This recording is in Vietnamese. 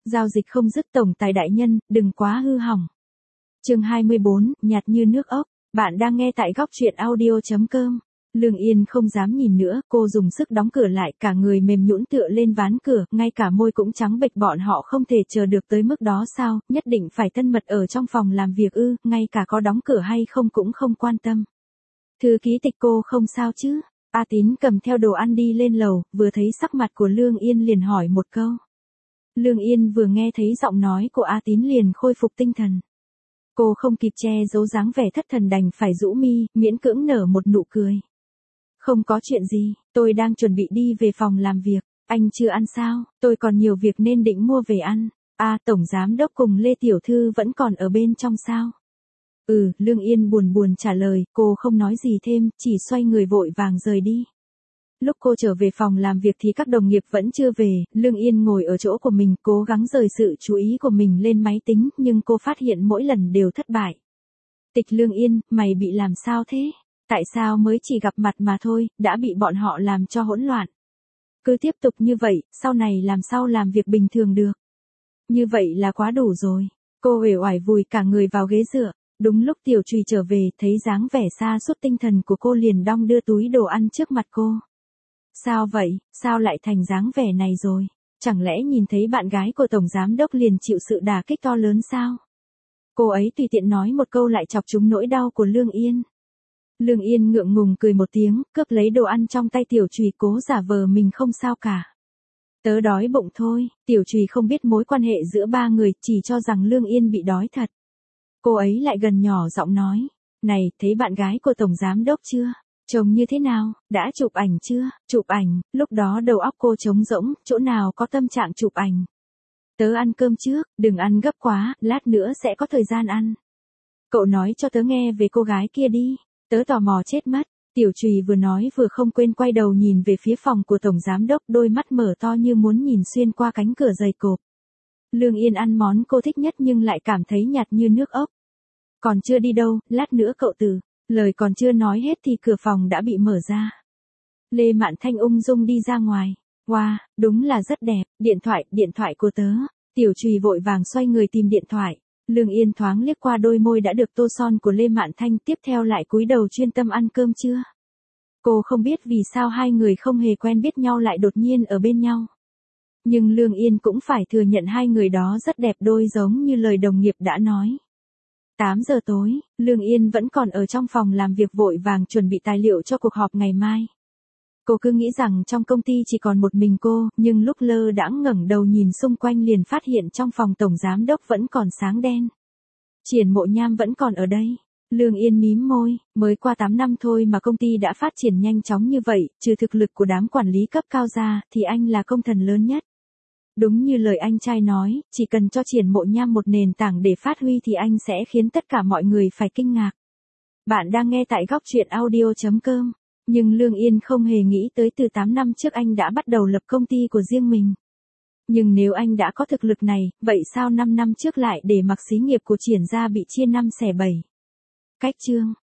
Giao dịch không dứt tổng tài đại nhân, đừng quá hư hỏng. Chương 24, nhạt như nước ốc. Bạn đang nghe tại góc truyện audio.com. Lương Yên không dám nhìn nữa, cô dùng sức đóng cửa lại, cả người mềm nhũn tựa lên ván cửa, ngay cả môi cũng trắng bệch. Bọn họ không thể chờ được tới mức đó sao, nhất định phải thân mật ở trong phòng làm việc ư, ngay cả có đóng cửa hay không cũng không quan tâm. Thư ký Tịch, cô không sao chứ? A Tín cầm theo đồ ăn đi lên lầu, vừa thấy sắc mặt của Lương Yên liền hỏi một câu. Lương Yên vừa nghe thấy giọng nói của A Tín liền khôi phục tinh thần. Cô không kịp che giấu dáng vẻ thất thần đành phải rũ mi, miễn cưỡng nở một nụ cười. Không có chuyện gì, tôi đang chuẩn bị đi về phòng làm việc. Anh chưa ăn sao? Tôi còn nhiều việc nên định mua về ăn. Tổng giám đốc cùng Lê Tiểu Thư vẫn còn ở bên trong sao? Lương Yên buồn buồn trả lời, cô không nói gì thêm, chỉ xoay người vội vàng rời đi. Lúc cô trở về phòng làm việc thì các đồng nghiệp vẫn chưa về, Lương Yên ngồi ở chỗ của mình, cố gắng rời sự chú ý của mình lên máy tính, nhưng cô phát hiện mỗi lần đều thất bại. Tịch, Lương Yên, mày bị làm sao thế? Tại sao mới chỉ gặp mặt mà thôi, đã bị bọn họ làm cho hỗn loạn? Cứ tiếp tục như vậy, sau này làm sao làm việc bình thường được? Như vậy là quá đủ rồi. Cô uể oải vùi cả người vào ghế dựa. Đúng lúc Tiểu Trùy trở về, thấy dáng vẻ sa sút tinh thần của cô liền đong đưa túi đồ ăn trước mặt cô. Sao vậy, sao lại thành dáng vẻ này rồi? Chẳng lẽ nhìn thấy bạn gái của Tổng Giám Đốc liền chịu sự đả kích to lớn sao? Cô ấy tùy tiện nói một câu lại chọc trúng nỗi đau của Lương Yên. Lương Yên ngượng ngùng cười một tiếng, cướp lấy đồ ăn trong tay Tiểu Trùy, cố giả vờ mình không sao cả. Tớ đói bụng thôi. Tiểu Trùy không biết mối quan hệ giữa ba người, chỉ cho rằng Lương Yên bị đói thật. Cô ấy lại gần nhỏ giọng nói, này, thấy bạn gái của Tổng Giám Đốc chưa? Trông như thế nào, đã chụp ảnh chưa? Chụp ảnh, lúc đó đầu óc cô trống rỗng, chỗ nào có tâm trạng chụp ảnh. Tớ ăn cơm trước, đừng ăn gấp quá, lát nữa sẽ có thời gian ăn. Cậu nói cho tớ nghe về cô gái kia đi, tớ tò mò chết mất. Tiểu Trùy vừa nói vừa không quên quay đầu nhìn về phía phòng của Tổng Giám Đốc, đôi mắt mở to như muốn nhìn xuyên qua cánh cửa dày cộp. Lương Yên ăn món cô thích nhất nhưng lại cảm thấy nhạt như nước ốc. Còn chưa đi đâu, lát nữa cậu từ. Lời còn chưa nói hết thì cửa phòng đã bị mở ra. Lê Mạn Thanh ung dung đi ra ngoài. Wow, đúng là rất đẹp, điện thoại của tớ. Tiểu Trùy vội vàng xoay người tìm điện thoại. Lương Yên thoáng liếc qua đôi môi đã được tô son của Lê Mạn Thanh, tiếp theo lại cúi đầu chuyên tâm ăn cơm trưa. Cô không biết vì sao hai người không hề quen biết nhau lại đột nhiên ở bên nhau. Nhưng Lương Yên cũng phải thừa nhận hai người đó rất đẹp đôi, giống như lời đồng nghiệp đã nói. 8 giờ tối, Lương Yên vẫn còn ở trong phòng làm việc vội vàng chuẩn bị tài liệu cho cuộc họp ngày mai. Cô cứ nghĩ rằng trong công ty chỉ còn một mình cô, nhưng lúc lơ đãng ngẩng đầu nhìn xung quanh liền phát hiện trong phòng Tổng Giám Đốc vẫn còn sáng đen. Triển Mộ Nham vẫn còn ở đây. Lương Yên mím môi, mới qua 8 năm thôi mà công ty đã phát triển nhanh chóng như vậy, trừ thực lực của đám quản lý cấp cao ra, thì anh là công thần lớn nhất. Đúng như lời anh trai nói, chỉ cần cho Triển Mộ Nham một nền tảng để phát huy thì anh sẽ khiến tất cả mọi người phải kinh ngạc. Bạn đang nghe tại góc truyện audio.com. Nhưng Lương Yên không hề nghĩ tới từ 8 năm trước anh đã bắt đầu lập công ty của riêng mình. Nhưng nếu anh đã có thực lực này, vậy sao 5 năm trước lại để mặc xí nghiệp của Triển gia bị chia 5 xẻ 7? Cách chương.